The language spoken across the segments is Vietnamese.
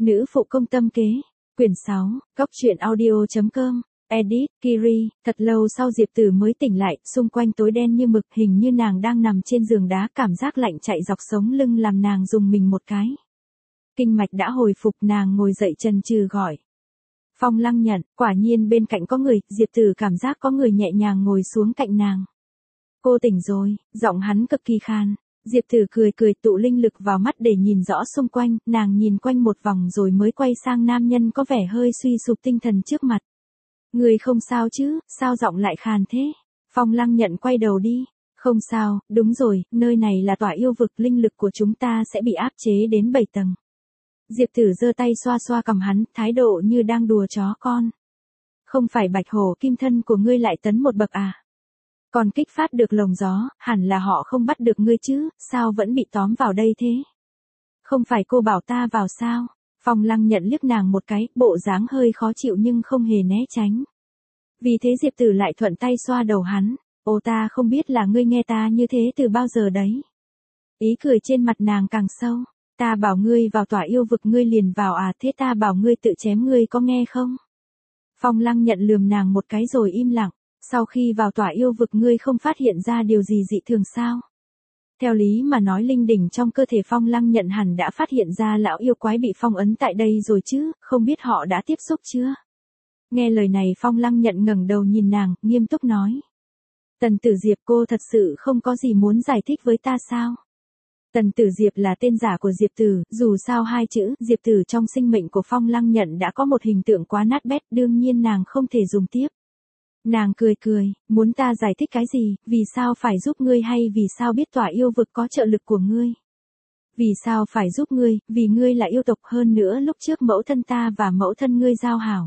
Nữ phụ công tâm kế. Quyển 6, Cóc truyện audio.com. Edit, Kiri. Thật lâu sau Diệp Tử mới tỉnh lại, xung quanh tối đen như mực, hình như nàng đang nằm trên giường đá, cảm giác lạnh chạy dọc sống lưng làm nàng rùng mình một cái. Kinh mạch đã hồi phục, nàng ngồi dậy chần chừ gọi. Phong Lăng Nhận, quả nhiên bên cạnh có người, Diệp Tử cảm giác có người nhẹ nhàng ngồi xuống cạnh nàng. Cô tỉnh rồi, giọng hắn cực kỳ khan. Diệp Tử cười cười tụ linh lực vào mắt để nhìn rõ xung quanh, nàng nhìn quanh một vòng rồi mới quay sang nam nhân có vẻ hơi suy sụp tinh thần trước mặt. Người không sao chứ, sao giọng lại khàn thế? Phong Lăng Nhận quay đầu đi. Không sao, đúng rồi, nơi này là tỏa yêu vực, linh lực của chúng ta sẽ bị áp chế đến 7 tầng. Diệp Tử giơ tay xoa xoa cằm hắn, thái độ như đang đùa chó con. Không phải bạch hổ kim thân của ngươi lại tấn một bậc à? Còn kích phát được lồng gió, hẳn là họ không bắt được ngươi chứ, sao vẫn bị tóm vào đây thế? Không phải cô bảo ta vào sao? Phong Lăng Nhận liếc nàng một cái, bộ dáng hơi khó chịu nhưng không hề né tránh. Vì thế Diệp Tử lại thuận tay xoa đầu hắn. Ô, ta không biết là ngươi nghe ta như thế từ bao giờ đấy. Ý cười trên mặt nàng càng sâu. Ta bảo ngươi vào tỏa yêu vực ngươi liền vào à, thế ta bảo ngươi tự chém ngươi có nghe không? Phong Lăng Nhận lườm nàng một cái rồi im lặng. Sau khi vào tỏa yêu vực ngươi không phát hiện ra điều gì dị thường sao? Theo lý mà nói linh đỉnh trong cơ thể Phong Lăng Nhận hẳn đã phát hiện ra lão yêu quái bị phong ấn tại đây rồi chứ, không biết họ đã tiếp xúc chưa? Nghe lời này Phong Lăng Nhận ngẩng đầu nhìn nàng, nghiêm túc nói. Tần Tử Diệp, cô thật sự không có gì muốn giải thích với ta sao? Tần Tử Diệp là tên giả của Diệp Tử, dù sao hai chữ Diệp Tử trong sinh mệnh của Phong Lăng Nhận đã có một hình tượng quá nát bét, đương nhiên nàng không thể dùng tiếp. Nàng cười cười, muốn ta giải thích cái gì, vì sao phải giúp ngươi hay vì sao biết tỏa yêu vực có trợ lực của ngươi? Vì sao phải giúp ngươi, vì ngươi là yêu tộc, hơn nữa lúc trước mẫu thân ta và mẫu thân ngươi giao hảo.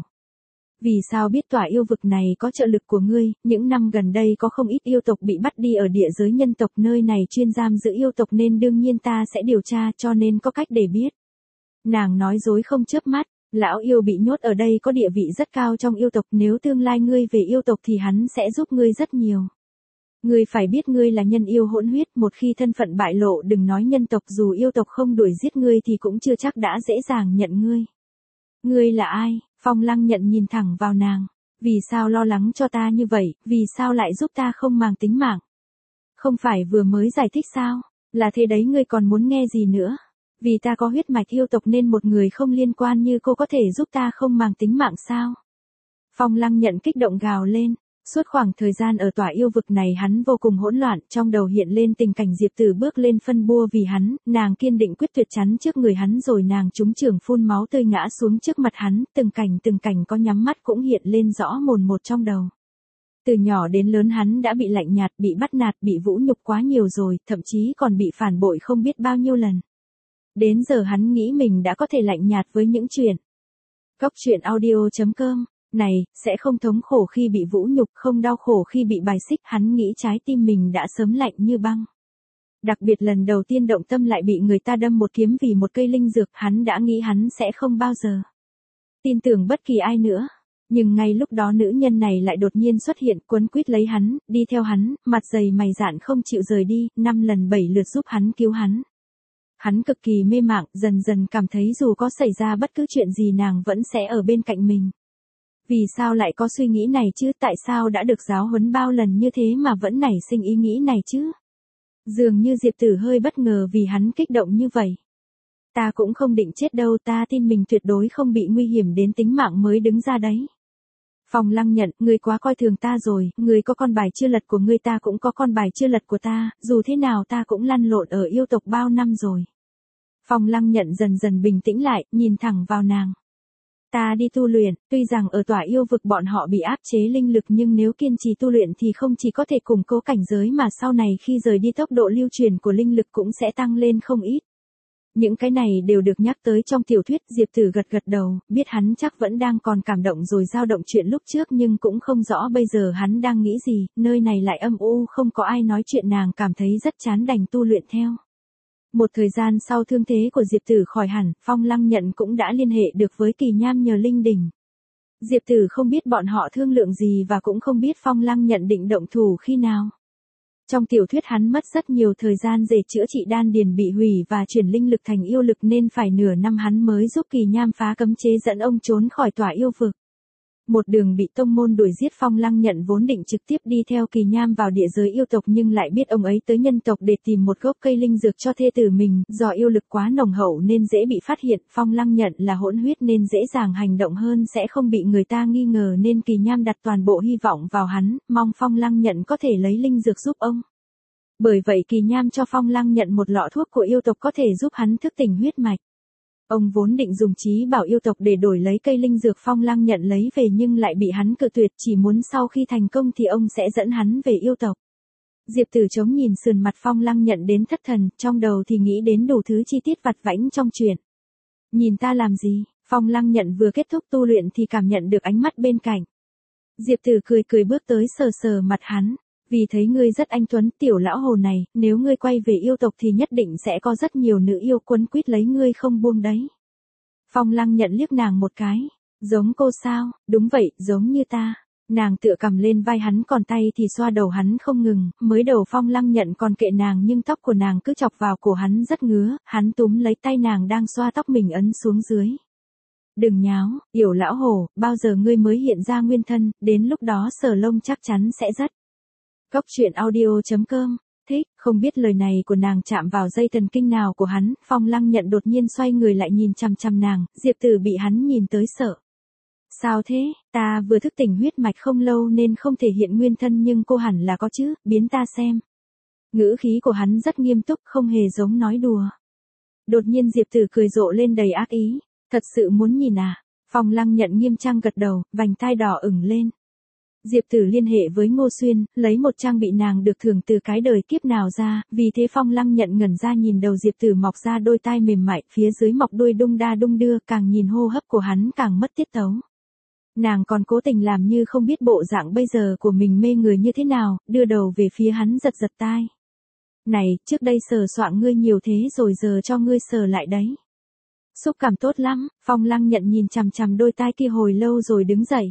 Vì sao biết tỏa yêu vực này có trợ lực của ngươi, những năm gần đây có không ít yêu tộc bị bắt đi ở địa giới nhân tộc, nơi này chuyên giam giữ yêu tộc nên đương nhiên ta sẽ điều tra, cho nên có cách để biết. Nàng nói dối không chớp mắt. Lão yêu bị nhốt ở đây có địa vị rất cao trong yêu tộc, nếu tương lai ngươi về yêu tộc thì hắn sẽ giúp ngươi rất nhiều. Ngươi phải biết ngươi là nhân yêu hỗn huyết, một khi thân phận bại lộ đừng nói nhân tộc, dù yêu tộc không đuổi giết ngươi thì cũng chưa chắc đã dễ dàng nhận ngươi. Ngươi là ai? Phong Lăng Nhận nhìn thẳng vào nàng. Vì sao lo lắng cho ta như vậy, vì sao lại giúp ta không màng tính mạng? Không phải vừa mới giải thích sao? Là thế đấy, ngươi còn muốn nghe gì nữa? Vì ta có huyết mạch yêu tộc nên một người không liên quan như cô có thể giúp ta không màng tính mạng sao? Phong Lăng Nhận kích động gào lên. Suốt khoảng thời gian ở tỏa yêu vực này hắn vô cùng hỗn loạn, trong đầu hiện lên tình cảnh Diệp Tử bước lên phân bua vì hắn, nàng kiên định quyết tuyệt chắn trước người hắn rồi nàng trúng chưởng phun máu tươi ngã xuống trước mặt hắn, từng cảnh có nhắm mắt cũng hiện lên rõ mồn một trong đầu. Từ nhỏ đến lớn hắn đã bị lạnh nhạt, bị bắt nạt, bị vũ nhục quá nhiều rồi, thậm chí còn bị phản bội không biết bao nhiêu lần. Đến giờ hắn nghĩ mình đã có thể lạnh nhạt với những chuyện. Cóc truyện audio.com. Này, sẽ không thống khổ khi bị vũ nhục, không đau khổ khi bị bài xích, hắn nghĩ trái tim mình đã sớm lạnh như băng. Đặc biệt lần đầu tiên động tâm lại bị người ta đâm một kiếm vì một cây linh dược, hắn đã nghĩ hắn sẽ không bao giờ tin tưởng bất kỳ ai nữa. Nhưng ngay lúc đó nữ nhân này lại đột nhiên xuất hiện, quấn quýt lấy hắn, đi theo hắn, mặt dày mày dạn không chịu rời đi, 5 lần 7 lượt giúp hắn cứu hắn. Hắn cực kỳ mê màng, dần dần cảm thấy dù có xảy ra bất cứ chuyện gì nàng vẫn sẽ ở bên cạnh mình. Vì sao lại có suy nghĩ này chứ, tại sao đã được giáo huấn bao lần như thế mà vẫn nảy sinh ý nghĩ này chứ? Dường như Diệp Tử hơi bất ngờ vì hắn kích động như vậy. Ta cũng không định chết đâu, ta tin mình tuyệt đối không bị nguy hiểm đến tính mạng mới đứng ra đấy. Phong Lăng Nhận, ngươi quá coi thường ta rồi, ngươi có con bài chưa lật của ngươi, ta cũng có con bài chưa lật của ta, dù thế nào ta cũng lăn lộn ở yêu tộc bao năm rồi. Phong Lăng Nhận dần dần bình tĩnh lại, nhìn thẳng vào nàng. Ta đi tu luyện, tuy rằng ở tỏa yêu vực bọn họ bị áp chế linh lực nhưng nếu kiên trì tu luyện thì không chỉ có thể củng cố cảnh giới mà sau này khi rời đi tốc độ lưu truyền của linh lực cũng sẽ tăng lên không ít. Những cái này đều được nhắc tới trong tiểu thuyết. Diệp Tử gật đầu, biết hắn chắc vẫn đang còn cảm động rồi dao động chuyện lúc trước nhưng cũng không rõ bây giờ hắn đang nghĩ gì, nơi này lại âm u không có ai nói chuyện, nàng cảm thấy rất chán đành tu luyện theo. Một thời gian sau thương thế của Diệp Tử khỏi hẳn, Phong Lăng Nhận cũng đã liên hệ được với Kỳ Nham nhờ linh đỉnh. Diệp Tử không biết bọn họ thương lượng gì và cũng không biết Phong Lăng Nhận định động thủ khi nào. Trong tiểu thuyết hắn mất rất nhiều thời gian để chữa trị đan điền bị hủy và chuyển linh lực thành yêu lực nên phải nửa năm hắn mới giúp Kỳ Nham phá cấm chế dẫn ông trốn khỏi tòa yêu vực. Một đường bị tông môn đuổi giết, Phong Lăng Nhận vốn định trực tiếp đi theo Kỳ Nham vào địa giới yêu tộc nhưng lại biết ông ấy tới nhân tộc để tìm một gốc cây linh dược cho thê tử mình, do yêu lực quá nồng hậu nên dễ bị phát hiện, Phong Lăng Nhận là hỗn huyết nên dễ dàng hành động hơn, sẽ không bị người ta nghi ngờ nên Kỳ Nham đặt toàn bộ hy vọng vào hắn, mong Phong Lăng Nhận có thể lấy linh dược giúp ông. Bởi vậy Kỳ Nham cho Phong Lăng Nhận một lọ thuốc của yêu tộc có thể giúp hắn thức tỉnh huyết mạch. Ông vốn định dùng trí bảo yêu tộc để đổi lấy cây linh dược Phong Lăng Nhận lấy về nhưng lại bị hắn cự tuyệt, chỉ muốn sau khi thành công thì ông sẽ dẫn hắn về yêu tộc. Diệp Tử chống nhìn sườn mặt Phong Lăng Nhận đến thất thần, trong đầu thì nghĩ đến đủ thứ chi tiết vặt vãnh trong chuyện. Nhìn ta làm gì? Phong Lăng Nhận vừa kết thúc tu luyện thì cảm nhận được ánh mắt bên cạnh. Diệp Tử cười cười bước tới sờ sờ mặt hắn. Vì thấy ngươi rất anh tuấn, tiểu lão hồ này, nếu ngươi quay về yêu tộc thì nhất định sẽ có rất nhiều nữ yêu quấn quýt lấy ngươi không buông đấy. Phong Lăng Nhận liếc nàng một cái. Giống cô sao? Đúng vậy, giống như ta. Nàng tựa cầm lên vai hắn còn tay thì xoa đầu hắn không ngừng, mới đầu Phong Lăng Nhận còn kệ nàng nhưng tóc của nàng cứ chọc vào cổ hắn rất ngứa, hắn túm lấy tay nàng đang xoa tóc mình ấn xuống dưới. Đừng nháo, yểu lão hồ, bao giờ ngươi mới hiện ra nguyên thân, đến lúc đó sờ lông chắc chắn sẽ rất. Cốc truyện audio.com, thích, không biết lời này của nàng chạm vào dây thần kinh nào của hắn, Phong Lăng Nhận đột nhiên xoay người lại nhìn chằm chằm nàng, Diệp Tử bị hắn nhìn tới sợ. Sao thế, ta vừa thức tỉnh huyết mạch không lâu nên không thể hiện nguyên thân nhưng cô hẳn là có chứ, biến ta xem. Ngữ khí của hắn rất nghiêm túc, không hề giống nói đùa. Đột nhiên Diệp Tử cười rộ lên đầy ác ý, thật sự muốn nhìn à? Phong Lăng Nhận nghiêm trang gật đầu, vành tai đỏ ửng lên. Diệp Tử liên hệ với Ngô Xuyên, lấy một trang bị nàng được thưởng từ cái đời kiếp nào ra, vì thế Phong Lăng Nhận ngẩn ra nhìn đầu Diệp Tử mọc ra đôi tai mềm mại, phía dưới mọc đuôi đung đa đung đưa, càng nhìn hô hấp của hắn càng mất tiết tấu. Nàng còn cố tình làm như không biết bộ dạng bây giờ của mình mê người như thế nào, đưa đầu về phía hắn giật giật tai. Này, trước đây sờ soạng ngươi nhiều thế rồi giờ cho ngươi sờ lại đấy. Xúc cảm tốt lắm, Phong Lăng Nhận nhìn chằm chằm đôi tai kia hồi lâu rồi đứng dậy.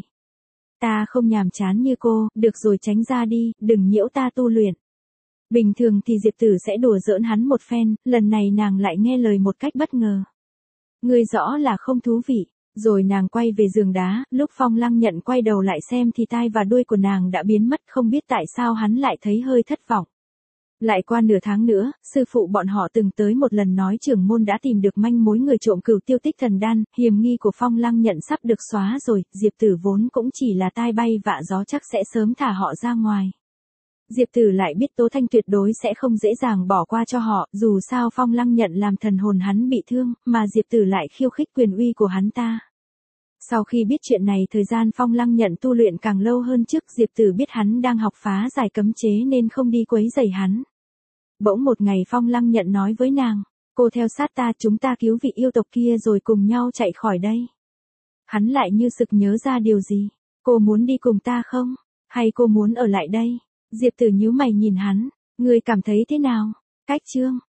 Ta không nhàm chán như cô, được rồi tránh ra đi, đừng nhiễu ta tu luyện. Bình thường thì Diệp Tử sẽ đùa giỡn hắn một phen, lần này nàng lại nghe lời một cách bất ngờ. Ngươi rõ là không thú vị, rồi nàng quay về giường đá, lúc Phong Lăng Nhận quay đầu lại xem thì tai và đuôi của nàng đã biến mất, không biết tại sao hắn lại thấy hơi thất vọng. Lại qua nửa tháng nữa, sư phụ bọn họ từng tới một lần nói trưởng môn đã tìm được manh mối người trộm Cửu Tiêu Tích Thần Đan, hiểm nghi của Phong Lăng Nhận sắp được xóa rồi, Diệp Tử vốn cũng chỉ là tai bay vạ gió chắc sẽ sớm thả họ ra ngoài. Diệp Tử lại biết Tố Thanh tuyệt đối sẽ không dễ dàng bỏ qua cho họ, dù sao Phong Lăng Nhận làm thần hồn hắn bị thương, mà Diệp Tử lại khiêu khích quyền uy của hắn ta. Sau khi biết chuyện này thời gian Phong Lăng Nhận tu luyện càng lâu hơn trước, Diệp Tử biết hắn đang học phá giải cấm chế nên không đi quấy rầy hắn. Bỗng một ngày Phong Lăng Nhận nói với nàng, cô theo sát ta, chúng ta cứu vị yêu tộc kia rồi cùng nhau chạy khỏi đây. Hắn lại như sực nhớ ra điều gì, cô muốn đi cùng ta không? Hay cô muốn ở lại đây? Diệp Tử nhíu mày nhìn hắn, ngươi cảm thấy thế nào? Cách chương.